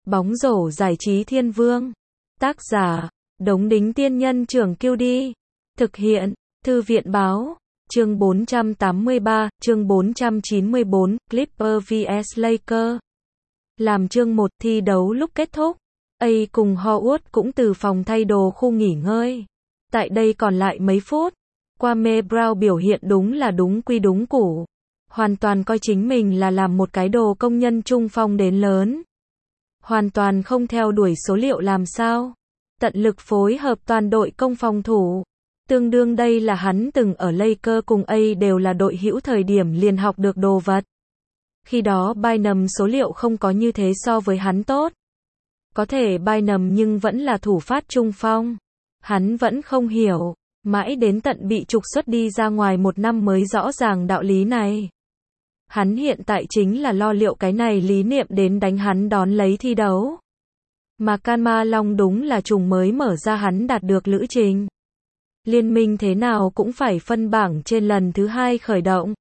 Bóng rổ giải trí thiên vương. Tác giả, Đống Đính Tiên Nhân Trưởng Kiêu Đi. Thực hiện, Thư viện Báo. Chương 483, chương 494, Clippers vs Lakers. Làm chương 1 thi đấu lúc kết thúc, A cùng Howard cũng từ phòng thay đồ khu nghỉ ngơi. Tại đây còn lại mấy phút, Kwame Brown biểu hiện đúng là đúng quy đúng củ. Hoàn toàn coi chính mình là làm một cái đồ công nhân trung phong đến lớn. Hoàn toàn không theo đuổi số liệu làm sao. Tận lực phối hợp toàn đội công phòng thủ. Tương đương đây là hắn từng ở Lakers cùng A đều là đội hữu thời điểm liền học được đồ vật. Khi đó Bynum số liệu không có như thế so với hắn tốt. Có thể Bynum nhưng vẫn là thủ phát trung phong. Hắn vẫn không hiểu. Mãi đến tận bị trục xuất đi ra ngoài một năm mới rõ ràng đạo lý này. Hắn hiện tại chính là lo liệu cái này lý niệm đến đánh hắn đón lấy thi đấu. Mà Kanma Long đúng là trùng mới mở ra hắn đạt được lữ trình. Liên minh thế nào cũng phải phân bảng trên lần thứ 2 khởi động.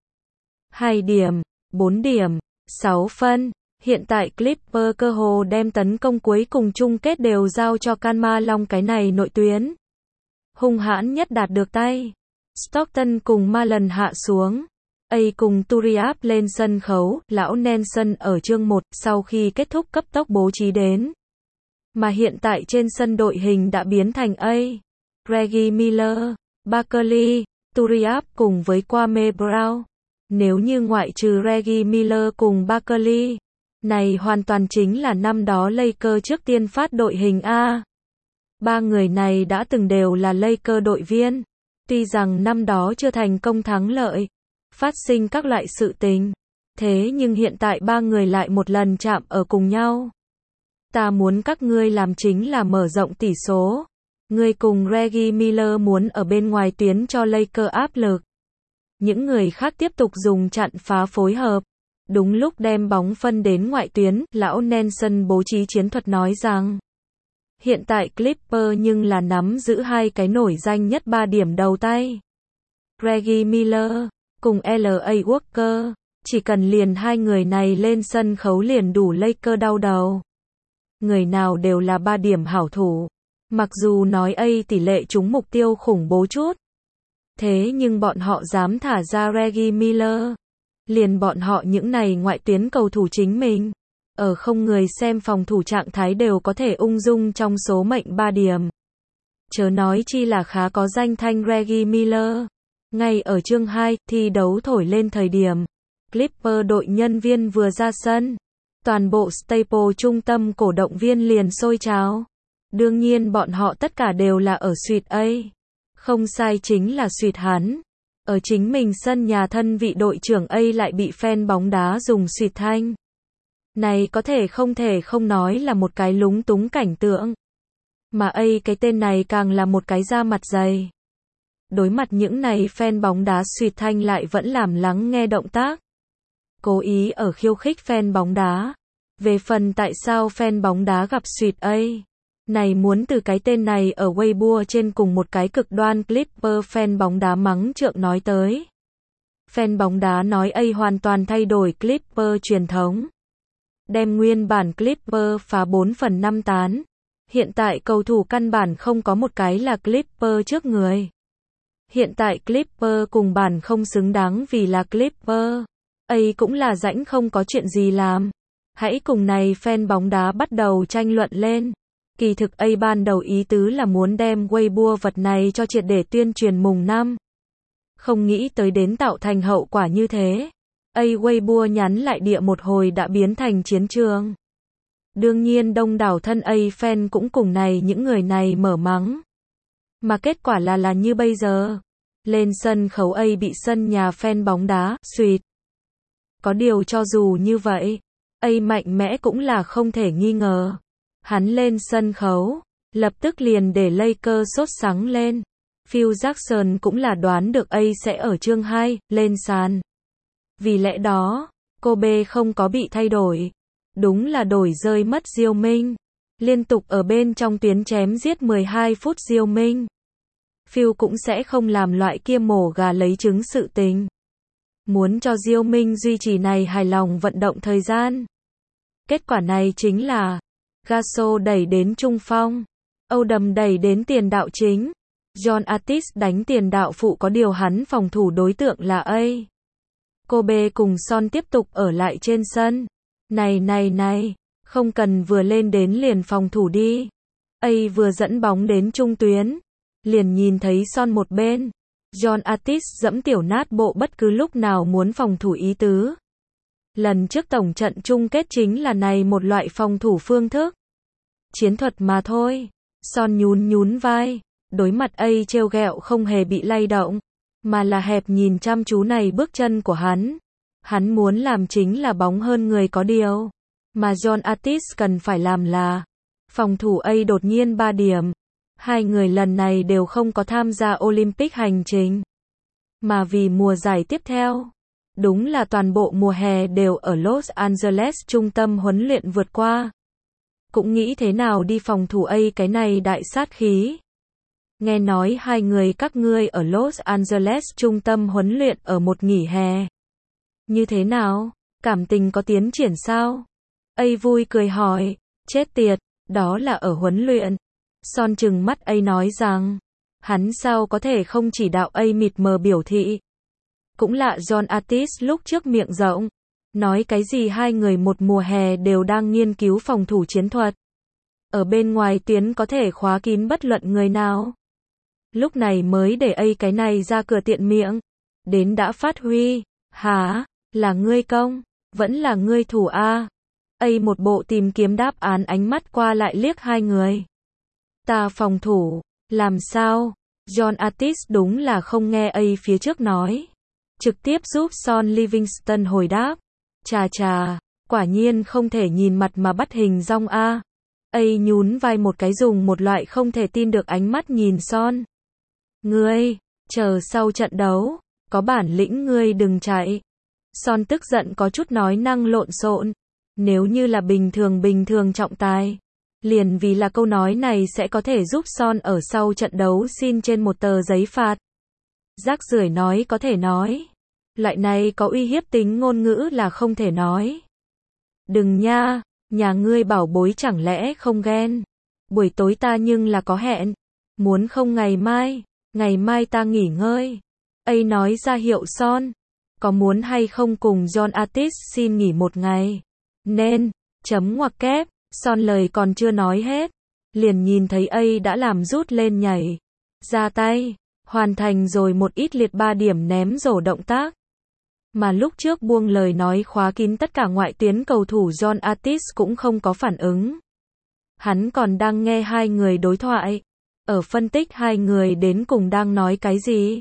2 điểm, 4 điểm, 6 phân. Hiện tại Clippers cơ hồ đem tấn công cuối cùng chung kết đều giao cho Kanma Long cái này nội tuyến. Hung hãn nhất đạt được tay. Stockton cùng Marlon hạ xuống. A cùng Turiaf lên sân khấu, lão Nelson ở chương 1 sau khi kết thúc cấp tốc bố trí đến. Mà hiện tại trên sân đội hình đã biến thành A, Reggie Miller, Barkley, Turiaf cùng với Kwame Brown. Nếu như ngoại trừ Reggie Miller cùng Barkley, này hoàn toàn chính là năm đó Lakers trước tiên phát đội hình A. Ba người này đã từng đều là Lakers đội viên. Tuy rằng năm đó chưa thành công thắng lợi, phát sinh các loại sự tình. Thế nhưng hiện tại ba người lại một lần chạm ở cùng nhau. Ta muốn các ngươi làm chính là mở rộng tỷ số. Ngươi cùng Reggie Miller muốn ở bên ngoài tuyến cho Lakers áp lực. Những người khác tiếp tục dùng chặn phá phối hợp. Đúng lúc đem bóng phân đến ngoại tuyến, lão Nelson bố trí chiến thuật nói rằng hiện tại Clippers nhưng là nắm giữ hai cái nổi danh nhất 3 điểm đầu tay. Reggie Miller cùng L.A. Walker, chỉ cần liền hai người này lên sân khấu liền đủ Lakers đau đầu. Người nào đều là 3 điểm hảo thủ. Mặc dù nói A tỷ lệ trúng mục tiêu khủng bố chút. Thế nhưng bọn họ dám thả ra Reggie Miller. Liền bọn họ những này ngoại tuyến cầu thủ chính mình. Ở không người xem phòng thủ trạng thái đều có thể ung dung trong số mệnh 3 điểm. Chớ nói chi là khá có danh thanh Reggie Miller. Ngay ở chương 2, thi đấu thổi lên thời điểm. Clippers đội nhân viên vừa ra sân. Toàn bộ Staples trung tâm cổ động viên liền sôi trào. Đương nhiên bọn họ tất cả đều là ở suite A. Không sai chính là suite hắn. Ở chính mình sân nhà thân vị đội trưởng A lại bị fan bóng đá dùng suite thanh. Này có thể không nói là một cái lúng túng cảnh tượng. Mà A cái tên này càng là một cái da mặt dày. Đối mặt những này fan bóng đá suýt thanh lại vẫn làm lắng nghe động tác. Cố ý ở khiêu khích fan bóng đá. Về phần tại sao fan bóng đá gặp suýt A, này muốn từ cái tên này ở Weibo trên cùng một cái cực đoan Clipper fan bóng đá mắng trượng nói tới. Fan bóng đá nói A hoàn toàn thay đổi Clipper truyền thống. Đem nguyên bản Clipper phá 4/5 tán. Hiện tại cầu thủ căn bản không có một cái là Clipper trước người. Hiện tại Clipper cùng bản không xứng đáng vì là Clipper. A cũng là rãnh không có chuyện gì làm. Hãy cùng này fan bóng đá bắt đầu tranh luận lên. Kỳ thực A ban đầu ý tứ là muốn đem Weibo vật này cho triệt để tuyên truyền mùng 5. Không nghĩ tới đến tạo thành hậu quả như thế. A Weibo nhắn lại địa một hồi đã biến thành chiến trường. Đương nhiên đông đảo thân A fan cũng cùng này những người này mở mắng. Mà kết quả là như bây giờ. Lên sân khấu A bị sân nhà fan bóng đá, suýt. Có điều cho dù như vậy, A mạnh mẽ cũng là không thể nghi ngờ. Hắn lên sân khấu, lập tức liền để Lakers sốt sắng lên. Phil Jackson cũng là đoán được A sẽ ở chương 2, lên sàn. Vì lẽ đó, Kobe không có bị thay đổi. Đúng là đổi rơi mất Diêu Minh. Liên tục ở bên trong tuyến chém giết 12 phút Diêu Minh. Phil cũng sẽ không làm loại kia mổ gà lấy trứng sự tình. Muốn cho Diêu Minh duy trì này hài lòng vận động thời gian. Kết quả này chính là Gasso đẩy đến trung phong. Oldham đẩy đến tiền đạo chính. John Artis đánh tiền đạo phụ, có điều hắn phòng thủ đối tượng là A. Kobe cùng Son tiếp tục ở lại trên sân. Này, không cần vừa lên đến liền phòng thủ đi. A vừa dẫn bóng đến trung tuyến, liền nhìn thấy Son một bên. John Artis dẫm tiểu nát bộ bất cứ lúc nào muốn phòng thủ ý tứ. Lần trước tổng trận chung kết chính là này một loại phòng thủ phương thức. Chiến thuật mà thôi. Son nhún vai. Đối mặt A trêu ghẹo không hề bị lay động, mà là hẹp nhìn chăm chú này bước chân của hắn. Hắn muốn làm chính là bóng hơn người, có điều mà John Artis cần phải làm là phòng thủ A đột nhiên 3 điểm. Hai người lần này đều không có tham gia Olympic hành trình, mà vì mùa giải tiếp theo. Đúng là toàn bộ mùa hè đều ở Los Angeles trung tâm huấn luyện vượt qua. Cũng nghĩ thế nào đi phòng thủ A cái này đại sát khí. Nghe nói hai người các ngươi ở Los Angeles trung tâm huấn luyện ở một nghỉ hè. Như thế nào? Cảm tình có tiến triển sao? A vui cười hỏi. Chết tiệt, đó là ở huấn luyện. Son trừng mắt A nói rằng, hắn sao có thể không chỉ đạo. A mịt mờ biểu thị. Cũng lạ, John Artis lúc trước miệng rộng, nói cái gì hai người một mùa hè đều đang nghiên cứu phòng thủ chiến thuật. Ở bên ngoài tuyến có thể khóa kín bất luận người nào. Lúc này mới để A cái này ra cửa tiện miệng. Đến đã phát huy. Hả? Là ngươi công? Vẫn là ngươi thủ A? A một bộ tìm kiếm đáp án, ánh mắt qua lại liếc hai người. Ta phòng thủ. Làm sao? John Artis đúng là không nghe A phía trước nói. Trực tiếp giúp Son Livingston hồi đáp. Chà, quả nhiên không thể nhìn mặt mà bắt hình dong A. A nhún vai một cái, dùng một loại không thể tin được ánh mắt nhìn Son. Ngươi, chờ sau trận đấu, có bản lĩnh ngươi đừng chạy. Son tức giận có chút nói năng lộn xộn. Nếu như là bình thường trọng tài, liền vì là câu nói này sẽ có thể giúp Son ở sau trận đấu xin trên một tờ giấy phạt. Rác rưởi nói có thể nói. Loại này có uy hiếp tính ngôn ngữ là không thể nói. Đừng nha, nhà ngươi bảo bối chẳng lẽ không ghen. Buổi tối ta nhưng là có hẹn. Muốn không ngày mai ta nghỉ ngơi. A nói ra hiệu Son. Có muốn hay không cùng John Artis xin nghỉ một ngày? Nên, chấm ngoặc kép. Son lời còn chưa nói hết, liền nhìn thấy A đã làm rút lên nhảy. Ra tay, hoàn thành rồi một ít liệt 3 điểm ném rổ động tác. Mà lúc trước buông lời nói khóa kín tất cả ngoại tuyến cầu thủ, John Artis cũng không có phản ứng. Hắn còn đang nghe hai người đối thoại. Ở phân tích hai người đến cùng đang nói cái gì.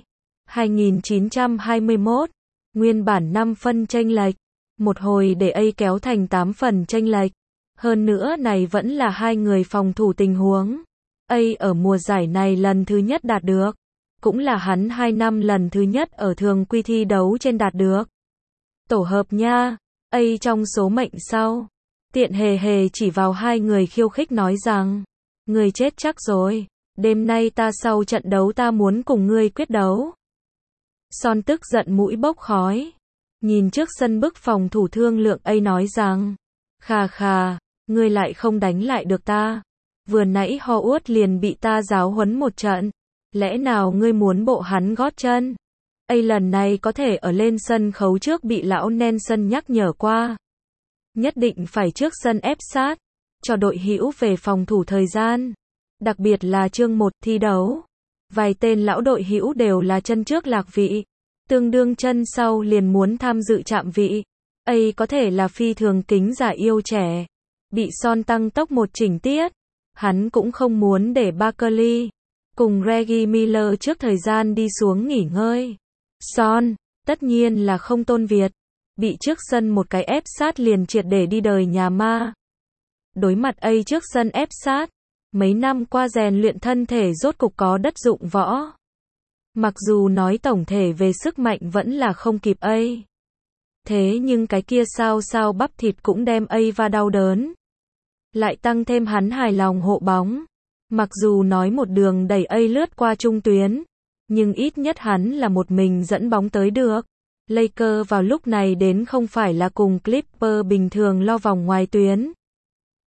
2921, nguyên bản 5 phân chênh lệch. Một hồi để A kéo thành 8 phần chênh lệch. Hơn nữa này vẫn là hai người phòng thủ tình huống. A ở mùa giải này lần thứ nhất đạt được. Cũng là hắn 2 năm lần thứ nhất ở thường quy thi đấu trên đạt được. Tổ hợp nha. A trong số mệnh sau. Tiện hề chỉ vào hai người khiêu khích nói rằng. Người chết chắc rồi. Đêm nay ta sau trận đấu ta muốn cùng ngươi quyết đấu. Son tức giận mũi bốc khói. Nhìn trước sân bức phòng thủ thương lượng, A nói rằng. Khà, ngươi lại không đánh lại được ta. Vừa nãy Howard liền bị ta giáo huấn một trận. Lẽ nào ngươi muốn bộ hắn gót chân? A lần này có thể ở lên sân khấu trước bị lão Nelson nhắc nhở qua. Nhất định phải trước sân ép sát. Cho đội hữu về phòng thủ thời gian. Đặc biệt là chương 1 thi đấu. Vài tên lão đội hữu đều là chân trước lạc vị. Tương đương chân sau liền muốn tham dự chạm vị. A có thể là phi thường kính già yêu trẻ. Bị Son tăng tốc một chỉnh tiết. Hắn cũng không muốn để Barkley cùng Reggie Miller trước thời gian đi xuống nghỉ ngơi. Son, tất nhiên là không tôn Việt. Bị trước sân một cái ép sát liền triệt để đi đời nhà ma. Đối mặt A trước sân ép sát. Mấy năm qua rèn luyện thân thể rốt cục có đất dụng võ. Mặc dù nói tổng thể về sức mạnh vẫn là không kịp A. Thế nhưng cái kia sao bắp thịt cũng đem A va đau đớn. Lại tăng thêm hắn hài lòng hộ bóng. Mặc dù nói một đường đẩy A lướt qua trung tuyến, nhưng ít nhất hắn là một mình dẫn bóng tới được. Lakers vào lúc này đến không phải là cùng Clippers bình thường lo vòng ngoài tuyến,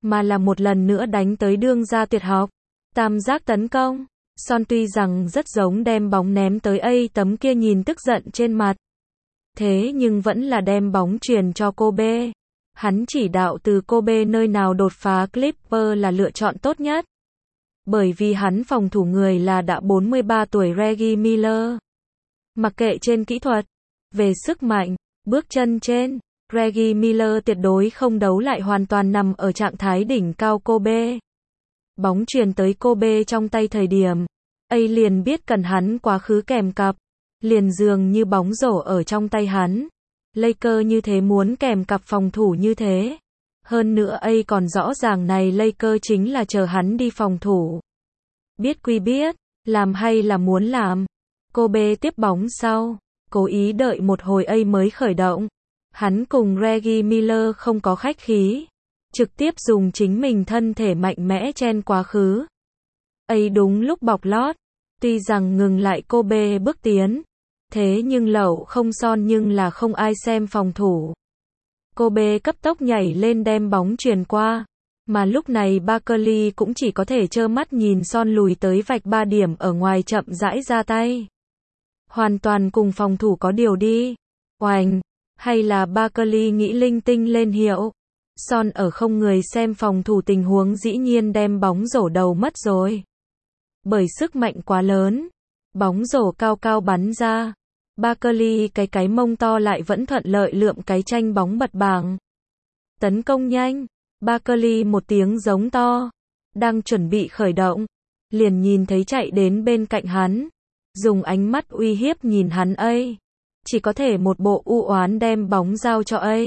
mà là một lần nữa đánh tới đương gia tuyệt học. Tam giác tấn công. Son tuy rằng rất giống đem bóng ném tới A tấm kia nhìn tức giận trên mặt. Thế nhưng vẫn là đem bóng truyền cho Kobe. Hắn chỉ đạo từ Kobe nơi nào đột phá Clipper là lựa chọn tốt nhất. Bởi vì hắn phòng thủ người là đã 43 tuổi Reggie Miller. Mặc kệ trên kỹ thuật, về sức mạnh, bước chân trên, Reggie Miller tuyệt đối không đấu lại hoàn toàn nằm ở trạng thái đỉnh cao Kobe. Bóng truyền tới Kobe trong tay thời điểm, A liền biết cần hắn quá khứ kèm cặp, liền dường như bóng rổ ở trong tay hắn. Lakers như thế muốn kèm cặp phòng thủ như thế. Hơn nữa A còn rõ ràng này Lakers chính là chờ hắn đi phòng thủ. Biết quy biết, làm hay là muốn làm. Kobe tiếp bóng sau, cố ý đợi một hồi A mới khởi động. Hắn cùng Reggie Miller không có khách khí, trực tiếp dùng chính mình thân thể mạnh mẽ chen quá khứ. A đúng lúc bọc lót, tuy rằng ngừng lại Kobe bước tiến, thế nhưng lậu không Son nhưng là không ai xem phòng thủ. Kobe cấp tốc nhảy lên đem bóng truyền qua, mà lúc này Barkley cũng chỉ có thể trơ mắt nhìn Son lùi tới vạch 3 điểm ở ngoài chậm rãi ra tay. Hoàn toàn cùng phòng thủ có điều đi. Oành, hay là Barkley nghĩ linh tinh lên hiệu. Son ở không người xem phòng thủ tình huống dĩ nhiên đem bóng rổ đầu mất rồi. Bởi sức mạnh quá lớn, bóng rổ cao cao bắn ra. Barkley cái mông to lại vẫn thuận lợi lượm cái tranh bóng bật bảng. Tấn công nhanh, Barkley một tiếng giống to, đang chuẩn bị khởi động, liền nhìn thấy chạy đến bên cạnh hắn, dùng ánh mắt uy hiếp nhìn hắn A, chỉ có thể một bộ u oán đem bóng giao cho A.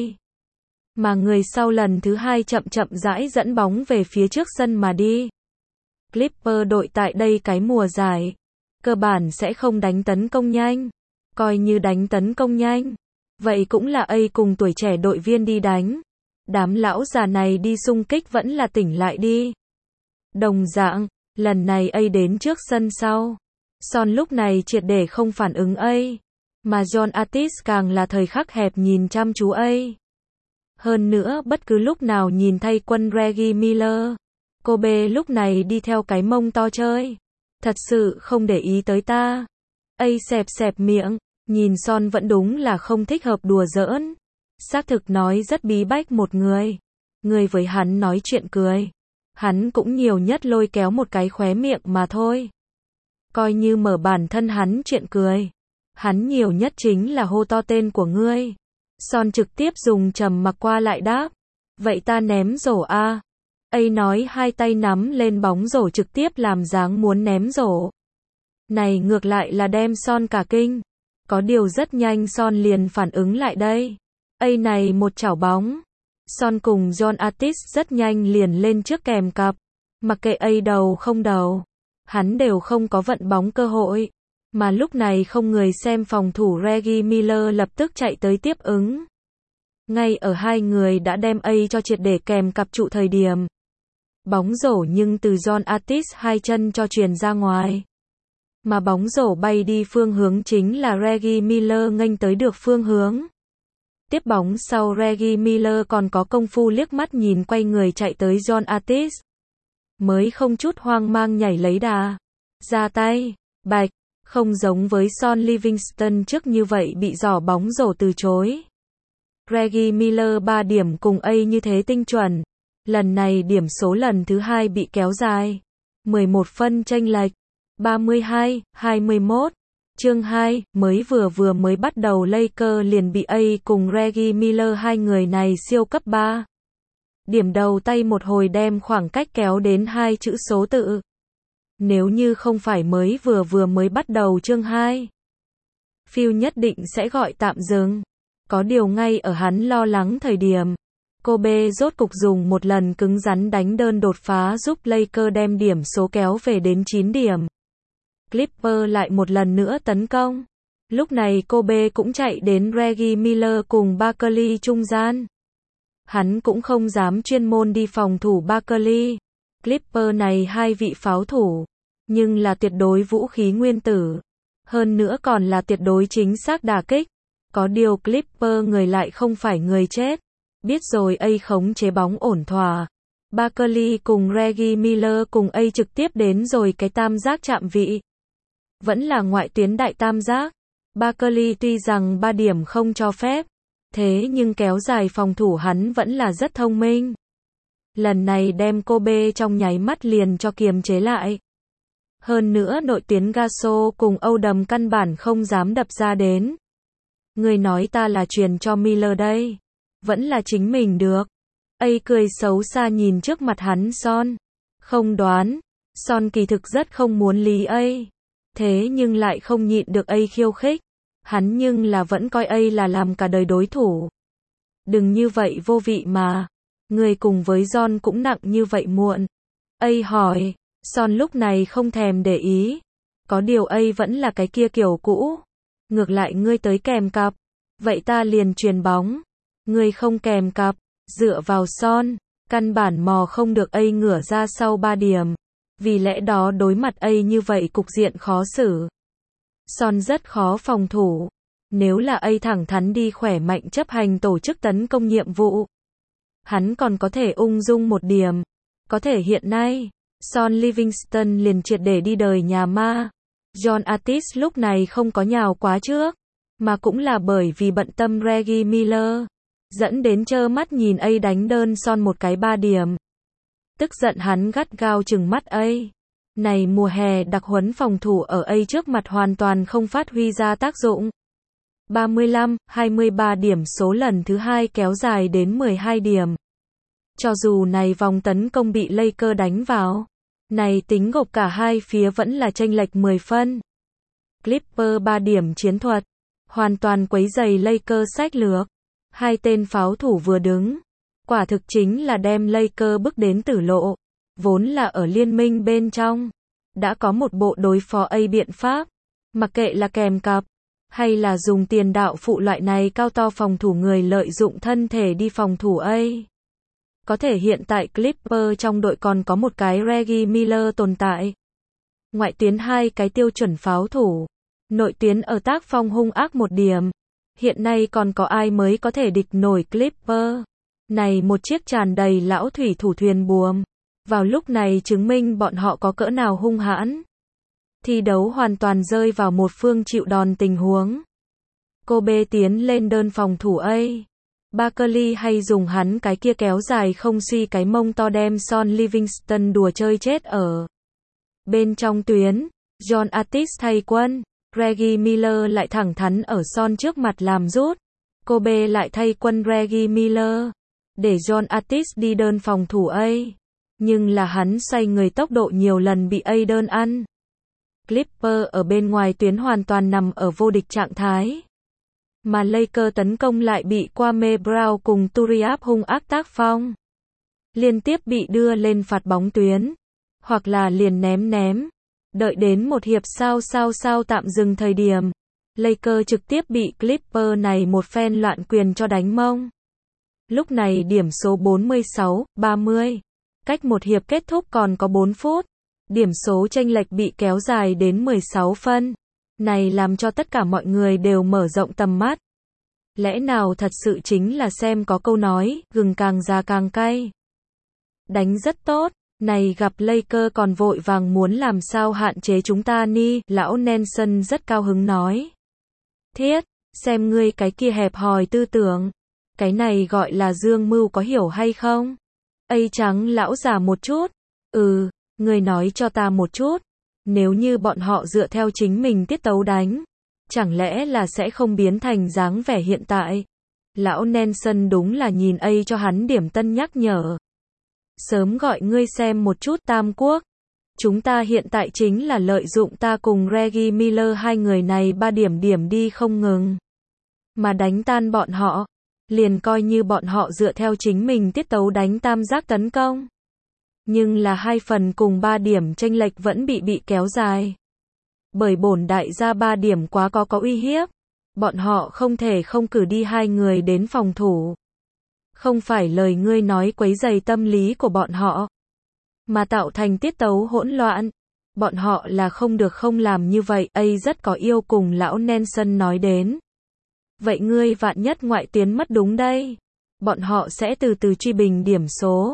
Mà người sau lần thứ hai chậm rãi dẫn bóng về phía trước sân mà đi. Clipper đội tại đây cái mùa giải, cơ bản sẽ không đánh tấn công nhanh. Coi như đánh tấn công nhanh, vậy cũng là A cùng tuổi trẻ đội viên đi đánh. Đám lão già này đi xung kích vẫn là tỉnh lại đi. Đồng dạng, lần này A đến trước sân sau. Son lúc này triệt để không phản ứng A, mà John Artis càng là thời khắc hẹp nhìn chăm chú A. Hơn nữa bất cứ lúc nào nhìn thay quân Reggie Miller, Kobe lúc này đi theo cái mông to chơi. Thật sự không để ý tới ta. A xẹp miệng, nhìn Son vẫn đúng là không thích hợp đùa giỡn. Xác thực nói rất bí bách một người. Người với hắn nói chuyện cười. Hắn cũng nhiều nhất lôi kéo một cái khóe miệng mà thôi. Coi như mở bản thân hắn chuyện cười. Hắn nhiều nhất chính là hô to tên của ngươi. Son trực tiếp dùng trầm mặc qua lại đáp. Vậy ta ném rổ a. A nói hai tay nắm lên bóng rổ trực tiếp làm dáng muốn ném rổ. Này ngược lại là đem Son cả kinh. Có điều rất nhanh Son liền phản ứng lại đây. A này một chảo bóng. Son cùng John Artis rất nhanh liền lên trước kèm cặp. Mặc kệ A đầu không đầu, hắn đều không có vận bóng cơ hội. Mà lúc này không người xem phòng thủ Reggie Miller lập tức chạy tới tiếp ứng. Ngay ở hai người đã đem A cho triệt để kèm cặp trụ thời điểm. Bóng rổ nhưng từ John Artis hai chân cho truyền ra ngoài. Mà bóng rổ bay đi phương hướng chính là Reggie Miller nghênh tới được phương hướng. Tiếp bóng sau Reggie Miller còn có công phu liếc mắt nhìn quay người chạy tới John Artis. Mới không chút hoang mang nhảy lấy đà. Ra tay, bạch, không giống với Son Livingston trước như vậy bị giỏ bóng rổ từ chối. Reggie Miller 3 điểm cùng A như thế tinh chuẩn. Lần này điểm số lần thứ hai bị kéo dài. 11 phân chênh lệch. 32-21. Chương 2, mới bắt đầu Lakers liền bị A cùng Reggie Miller hai người này siêu cấp 3. Điểm đầu tay một hồi đem khoảng cách kéo đến 2 chữ số tự. Nếu như không phải mới bắt đầu chương 2. Phil nhất định sẽ gọi tạm dừng. Có điều ngay ở hắn lo lắng thời điểm. Kobe rốt cục dùng một lần cứng rắn đánh đơn đột phá giúp Lakers đem điểm số kéo về đến 9 điểm. Clipper lại một lần nữa tấn công. Lúc này Kobe cũng chạy đến Reggie Miller cùng Barkley trung gian. Hắn cũng không dám chuyên môn đi phòng thủ Barkley. Clipper này hai vị pháo thủ, nhưng là tuyệt đối vũ khí nguyên tử. Hơn nữa còn là tuyệt đối chính xác đả kích. Có điều Clipper người lại không phải người chết. Biết rồi A khống chế bóng ổn thỏa. Barkley cùng Reggie Miller cùng A trực tiếp đến rồi cái tam giác chạm vị. Vẫn là ngoại tuyến đại tam giác. Barkley tuy rằng 3 điểm không cho phép, thế nhưng kéo dài phòng thủ hắn vẫn là rất thông minh. Lần này đem Kobe trong nháy mắt liền cho kiềm chế lại. Hơn nữa nội tuyến Gasol cùng Odom căn bản không dám đập ra đến. Người nói ta là truyền cho Miller đây. Vẫn là chính mình được. A cười xấu xa nhìn trước mặt hắn Son. Không đoán. Son kỳ thực rất không muốn lý A. Thế nhưng lại không nhịn được A khiêu khích. Hắn nhưng là vẫn coi A là làm cả đời đối thủ. Đừng như vậy vô vị mà. Người cùng với John cũng nặng như vậy muộn. A hỏi. Son lúc này không thèm để ý. Có điều A vẫn là cái kia kiểu cũ. Ngược lại ngươi tới kèm cặp. Vậy ta liền truyền bóng. Ngươi không kèm cặp. Dựa vào Son. Căn bản mò không được A ngửa ra sau 3 điểm. Vì lẽ đó đối mặt A như vậy cục diện khó xử. Son rất khó phòng thủ. Nếu là A thẳng thắn đi khỏe mạnh chấp hành tổ chức tấn công nhiệm vụ. Hắn còn có thể ung dung 1 điểm. Có thể hiện nay, Son Livingston liền triệt để đi đời nhà ma. John Artis lúc này không có nhào quá trước. Mà cũng là bởi vì bận tâm Reggie Miller. Dẫn đến trơ mắt nhìn A đánh đơn Son một cái 3 điểm. Tức giận hắn gắt gao trừng mắt A. Này mùa hè đặc huấn phòng thủ ở A trước mặt hoàn toàn không phát huy ra tác dụng. 35-23 điểm số lần thứ 2 kéo dài đến 12 điểm. Cho dù này vòng tấn công bị Lakers đánh vào, này tính gộp cả hai phía vẫn là chênh lệch 10 phân. Clippers 3 điểm chiến thuật, hoàn toàn quấy rầy Lakers sách lược. Hai tên pháo thủ vừa đứng, quả thực chính là đem Lakers bước đến tử lộ. Vốn là ở liên minh bên trong, đã có một bộ đối phó A biện pháp, mặc kệ là kèm cặp, hay là dùng tiền đạo phụ loại này cao to phòng thủ người lợi dụng thân thể đi phòng thủ A. Có thể hiện tại Clippers trong đội còn có một cái Reggie Miller tồn tại. Ngoại tuyến 2 cái tiêu chuẩn pháo thủ. Nội tuyến ở tác phong hung ác 1 điểm. Hiện nay còn có ai mới có thể địch nổi Clippers. Này một chiếc tràn đầy lão thủy thủ thuyền buồm. Vào lúc này chứng minh bọn họ có cỡ nào hung hãn. Thi đấu hoàn toàn rơi vào một phương chịu đòn tình huống. Kobe tiến lên đơn phòng thủ A. Barkley hay dùng hắn cái kia kéo dài không suy cái mông to đem Son Livingston đùa chơi chết ở. Bên trong tuyến, John Artis thay quân, Reggie Miller lại thẳng thắn ở Son trước mặt làm rút. Kobe lại thay quân Reggie Miller, để John Artis đi đơn phòng thủ A. Nhưng là hắn xoay người tốc độ nhiều lần bị A đơn ăn. Clippers ở bên ngoài tuyến hoàn toàn nằm ở vô địch trạng thái. Mà Lakers tấn công lại bị Kwame Brown cùng Turiaf hung ác tác phong. Liên tiếp bị đưa lên phạt bóng tuyến. Hoặc là liền ném. Đợi đến một hiệp sao tạm dừng thời điểm. Lakers trực tiếp bị Clippers này một phen loạn quyền cho đánh mông. Lúc này điểm số 46-30. Cách một hiệp kết thúc còn có 4 phút. Điểm số chênh lệch bị kéo dài đến 16 phân. Này làm cho tất cả mọi người đều mở rộng tầm mắt. Lẽ nào thật sự chính là xem có câu nói, gừng càng già càng cay. Đánh rất tốt, này gặp Lakers còn vội vàng muốn làm sao hạn chế chúng ta ni, lão Nelson rất cao hứng nói. Thiết, xem ngươi cái kia hẹp hòi tư tưởng. Cái này gọi là dương mưu có hiểu hay không? A trắng lão già một chút. Ngươi nói cho ta một chút. Nếu như bọn họ dựa theo chính mình tiết tấu đánh, chẳng lẽ là sẽ không biến thành dáng vẻ hiện tại? Lão Nelson đúng là nhìn A cho hắn điểm tân nhắc nhở. Sớm gọi ngươi xem một chút Tam Quốc. Chúng ta hiện tại chính là lợi dụng ta cùng Reggie Miller hai người này 3 điểm đi không ngừng. Mà đánh tan bọn họ. Liền coi như bọn họ dựa theo chính mình tiết tấu đánh tam giác tấn công. Nhưng là 2 phần cùng 3 điểm chênh lệch vẫn bị kéo dài. Bởi bổn đại gia 3 điểm quá có uy hiếp. Bọn họ không thể không cử đi 2 người đến phòng thủ. Không phải lời ngươi nói quấy rầy tâm lý của bọn họ. Mà tạo thành tiết tấu hỗn loạn. Bọn họ là không được không làm như vậy. A rất có yêu cùng lão Nelson nói đến. Vậy ngươi vạn nhất ngoại tuyến mất đúng đây. Bọn họ sẽ từ từ truy bình điểm số.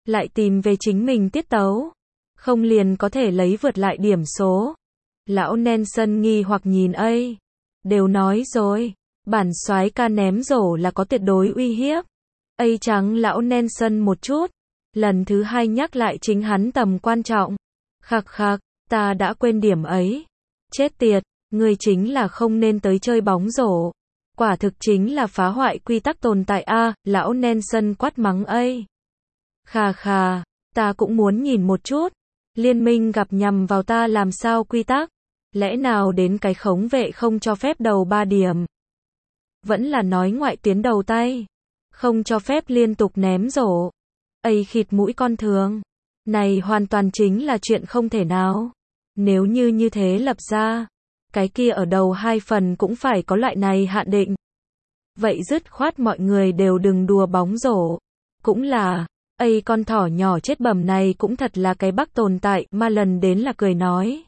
lại tìm về chính mình tiết tấu, không liền có thể lấy vượt lại điểm số. Lão Nelson nghi hoặc nhìn ấy, đều nói rồi, bản soái ca ném rổ là có tuyệt đối uy hiếp. ấy trắng lão Nelson một chút, lần thứ hai nhắc lại chính hắn tầm quan trọng. Khặc khặc, ta đã quên điểm ấy. Chết tiệt, ngươi chính là không nên tới chơi bóng rổ. Quả thực chính là phá hoại quy tắc tồn tại a, lão Nelson quát mắng ấy. Khà khà, ta cũng muốn nhìn một chút. Liên minh gặp nhằm vào ta làm sao quy tắc? Lẽ nào đến cái khống vệ không cho phép đầu 3 điểm? Vẫn là nói ngoại tuyến đầu tay. Không cho phép liên tục ném rổ. Ây khịt mũi con thường. Này hoàn toàn chính là chuyện không thể nào. Nếu như thế lập ra, cái kia ở đầu 2 phần cũng phải có loại này hạn định. Vậy dứt khoát mọi người đều đừng đùa bóng rổ. Cũng là, ấy con thỏ nhỏ chết bẩm này cũng thật là cái bug tồn tại mà lần đến là cười nói.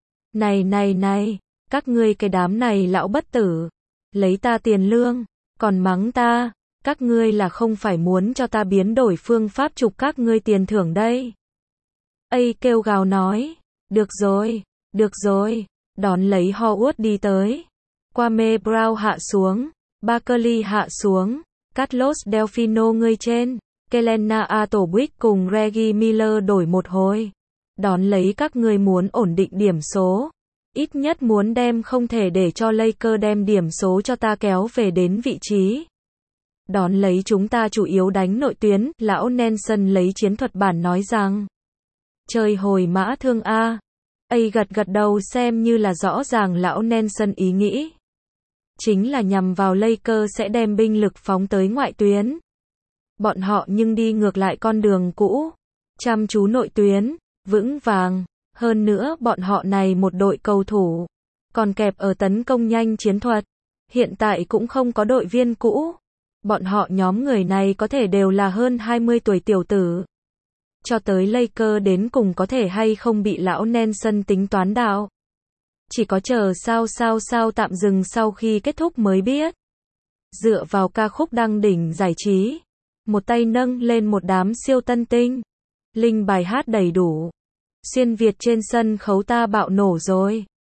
Này, các ngươi cái đám này lão bất tử, lấy ta tiền lương, còn mắng ta, các ngươi là không phải muốn cho ta biến đổi phương pháp chụp các ngươi tiền thưởng đây. ấy kêu gào nói, được rồi, đón lấy Howard đi tới. Kwame Brown hạ xuống, Barkley hạ xuống, Carlos Delfino ngươi trên, Kelena Atobic cùng Reggie Miller đổi một hồi. Đón lấy các ngươi muốn ổn định điểm số. Ít nhất muốn đem không thể để cho Lakers đem điểm số cho ta kéo về đến vị trí. Đón lấy chúng ta chủ yếu đánh nội tuyến, lão Nelson lấy chiến thuật bản nói rằng. Trời hồi mã thương a. ấy gật đầu xem như là rõ ràng lão Nelson ý nghĩ. Chính là nhằm vào Lakers sẽ đem binh lực phóng tới ngoại tuyến. Bọn họ nhưng đi ngược lại con đường cũ. Chăm chú nội tuyến, vững vàng. Hơn nữa bọn họ này một đội cầu thủ. Còn kẹp ở tấn công nhanh chiến thuật. Hiện tại cũng không có đội viên cũ. Bọn họ nhóm người này có thể đều là hơn 20 tuổi tiểu tử. Cho tới Lakers đến cùng có thể hay không bị lão Nelson tính toán đạo. Chỉ có chờ sao tạm dừng sau khi kết thúc mới biết. Dựa vào ca khúc đăng đỉnh giải trí. Một tay nâng lên một đám siêu tân tinh. Linh bài hát đầy đủ. Xuyên Việt trên sân khấu ta bạo nổ rồi.